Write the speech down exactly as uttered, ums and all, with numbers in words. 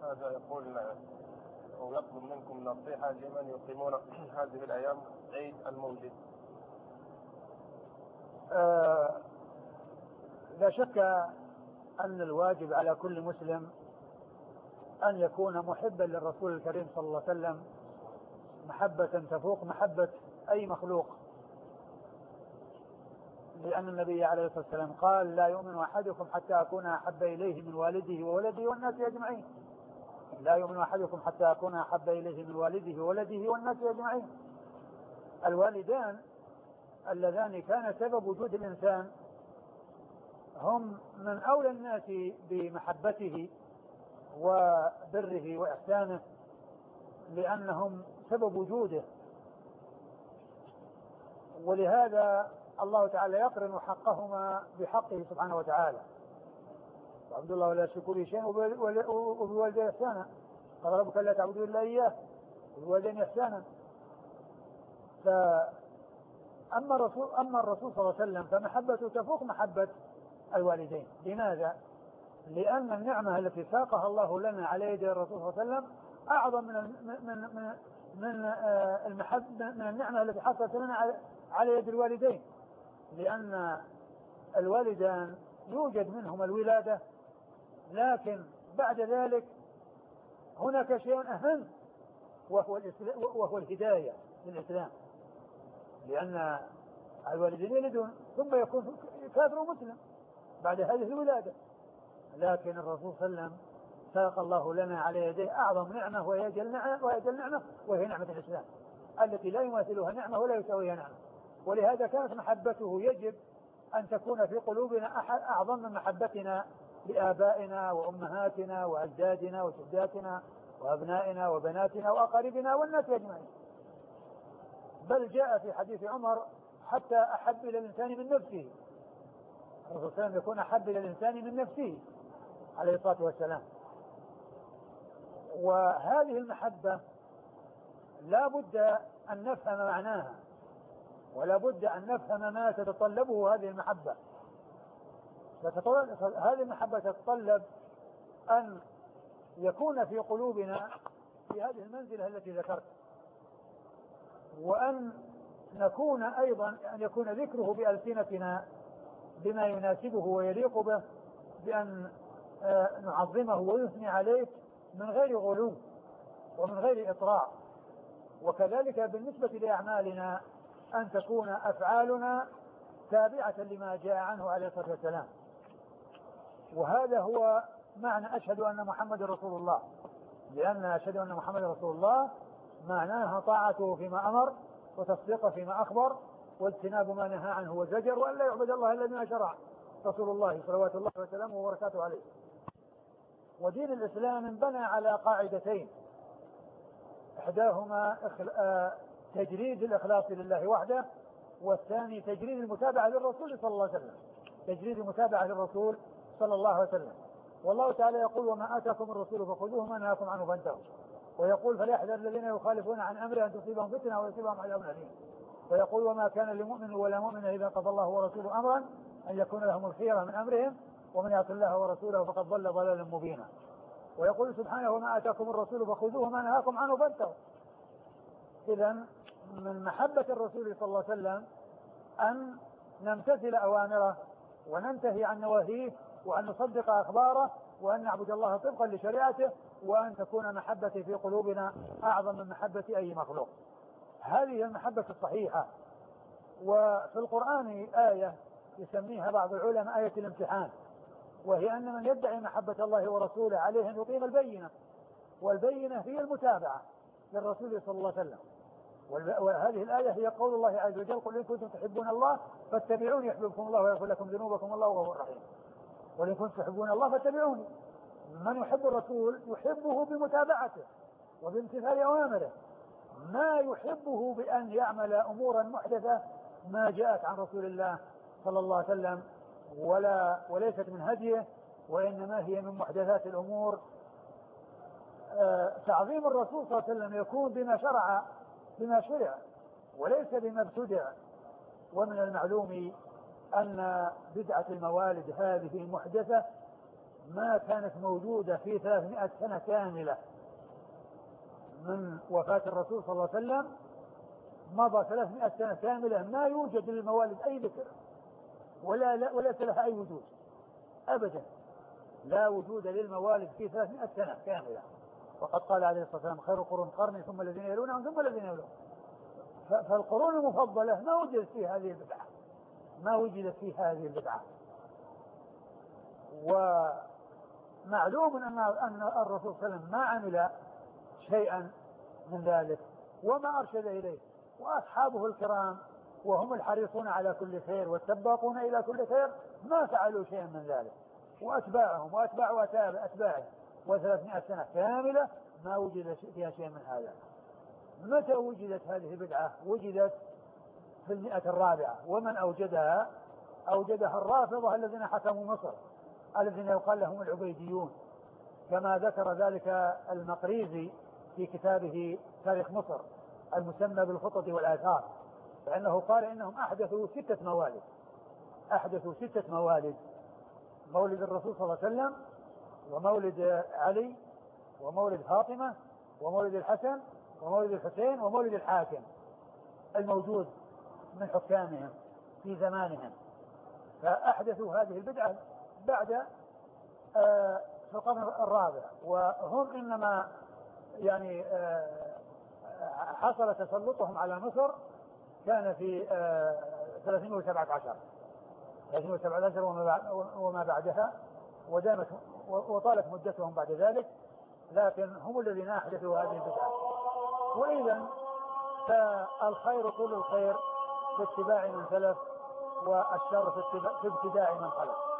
هذا يقول ويطلب منكم نصيحة لمن يقيمون هذه الأيام عيد المولد. آه لا شك أن الواجب على كل مسلم أن يكون محبا للرسول الكريم صلى الله عليه وسلم محبة تفوق محبة أي مخلوق، لأن النبي عليه الصلاة والسلام قال: لا يؤمن أحدكم حتى أكون أحب إليه من والده وولده والناس أجمعين. لا يؤمن أحدكم حتى أكون أحب إليه من والده وولده والناس أجمعين. الوالدان اللذان كان سبب وجود الإنسان هم من أولى الناس بمحبته وبره وإحسانه، لأنهم سبب وجوده، ولهذا الله تعالى يقرن حقهما بحقه سبحانه وتعالى: وعبد الله ولا يشركوا به شيئا وبالوالدين إحسانا، قال ربك لا تعبدوا إلا إياه وبالوالدين إحسانا. فأما الرسول أما الرسول صلى الله عليه وسلم فمحبته تفوق محبة الوالدين. لماذا؟ لأن النعمة التي ساقها الله لنا على يد الرسول صلى الله عليه وسلم أعظم من من من من المحبة من النعمة التي حصلت لنا على يد الوالدين، لأن الوالدان يوجد منهما الولادة، لكن بعد ذلك هناك شيء أهم وهو وهو الهداية للإسلام، لأن الوالدين يلدون ثم يكون كافر ومسلم بعد هذه الولادة، لكن الرسول صلى الله عليه وسلم ساق الله لنا على يديه أعظم نعمة وهي أجل نعمة وهي أجل نعمة وهي نعمة الإسلام التي لا يماثلها نعمة ولا يساويها نعمة. ولهذا كانت محبته يجب أن تكون في قلوبنا أعظم من محبتنا لآبائنا وأمهاتنا وأجدادنا وجداتنا وأبنائنا وبناتنا وأقاربنا والناس أجمعين. بل جاء في حديث عمر: حتى أحب إلى الإنسان من نفسه. الرسول صلى الله عليه وسلم يكون أحب إلى الإنسان من نفسه عليه الصلاة والسلام. وهذه المحبة لا بد أن نفهم معناها، ولا بد أن نفهم ما تتطلبه هذه المحبة. هذه المحبة تتطلب أن يكون في قلوبنا في هذه المنزلة التي ذكرت، وأن نكون أيضا أن يكون ذكره بألسنتنا بما يناسبه ويليق به، بأن نعظمه ونثني عليه من غير غلو ومن غير إطراء. وكذلك بالنسبة لأعمالنا أن تكون أفعالنا تابعة لما جاء عنه عليه الصلاة والسلام. وهذا هو معنى أشهد أن محمد رسول الله، لأن أشهد أن محمد رسول الله معناها طاعته فيما أمر وتصديقه فيما أخبر واجتناب ما نهى عنه وزجر، وأن لا يعبد الله إلا بما شرع رسول الله صلوات الله وسلامه وبركاته عليه. ودين الإسلام انبنى على قاعدتين: إحداهما تجريد الإخلاص لله وحده، والثاني تجريد المتابعة للرسول صلى الله عليه وسلم تجريد المتابعة للرسول صلى الله عليه وسلم. والله تعالى يقول: وما آتاكم الرسول فخذوه وما نهاكم عنه فانتهوا. ويقول: فليحذر الذين يخالفون عن أمره أن تصيبهم فتنة ويصيبهم عذاب أليم. ويقول: وما كان لمؤمن ولا مؤمن إذا قضى الله ورسوله أمرا أن يكون لهم الخيرة من أمرهم ومن يعص الله ورسوله فقد ضل ضلالا مبينا. ويقول سبحانه: وما آتاكم الرسول فخذوه وما نهاكم عنه فانتهوا. إذن من محبة الرسول صلى الله عليه وسلم أن نمتثل أوامره وننتهي عن نواهيه، وأن نصدق أخباره، وأن نعبد الله طبقا لشريعته، وأن تكون محبتي في قلوبنا أعظم من محبة أي مخلوق. هذه المحبة الصحيحة. وفي القرآن آية يسميها بعض العلماء آية الامتحان، وهي أن من يدعي محبة الله ورسوله عليه أن يقيم البينة، والبينة هي المتابعة للرسول صلى الله عليه وسلم. وهذه الآية هي قول الله عز وجل: قل إن كنتم تحبون الله فاتبعوني يحببكم الله ويغفر لكم ذنوبكم والله غفور رحيم. قل إن كنتم تحبون الله فاتبعوني. من يحب الرسول يحبه بمتابعته وبامتثال أوامره، ما يحبه بأن يعمل أمورا محدثة ما جاءت عن رسول الله صلى الله عليه وسلم ولا وليست من هديه، وإنما هي من محدثات الأمور. آه تعظيم الرسول صلى الله عليه وسلم يكون بما شرع بما شرع وليس بما ابتدع. ومن المعلوم أن بدعة الموالد هذه محدثة ما كانت موجودة في ثلاثمائة سنة كاملة من وفاة الرسول صلى الله عليه وسلم. مضى ثلاثمائة سنة كاملة ما يوجد للموالد أي ذكر ولا لا ولا لها أي وجود أبدا، لا وجود للموالد في ثلاثمائة سنة كاملة. وقد قال عليه الصلاة والسلام خير القرون قرني ثم الذين يلونهم ثم الذين يلونهم. فالقرون المفضلة ما وجدت فيه هذه البدعة، ما وجدت فيه هذه البدعة. ومعلوم أن أن الرسول صلى الله عليه وسلم ما عمل شيئا من ذلك وما أرشد إليه، وأصحابه الكرام وهم الحريصون على كل خير والسباقون إلى كل خير ما فعلوا شيئا من ذلك، وأتباعهم وأتباع أتباعهم وثلاثمائة سنة كاملة ما وجد فيها شيء من هذا. متى وجدت هذه البدعة؟ وجدت في المئة الرابعة. ومن أوجدها؟ أوجدها الرافضة الذين حكموا مصر، الذين يقال لهم العبيديون، كما ذكر ذلك المقريزي في كتابه تاريخ مصر المسمى بالخطط والآثار، فإنه قال إنهم أحدثوا ستة موالد أحدثوا ستة موالد: مولد الرسول صلى الله عليه وسلم، ومولد علي، ومولد فاطمة، ومولد الحسن، ومولد الحسين، ومولد الحاكم الموجود من حكامهم في زمانهم. فأحدثوا هذه البدعة بعد آه في القرن الرابع، وهم إنما يعني آه حصل تسلطهم على مصر كان في آه ثلاثمائة وسبعة عشر وما بعدها، ودامت وطالت مدتهم بعد ذلك، لكن هم الذين أحدثوا هذه البدعة. وإذا فالخير طول الخير في اتباع من سلف، والشر في ابتداع من خلف.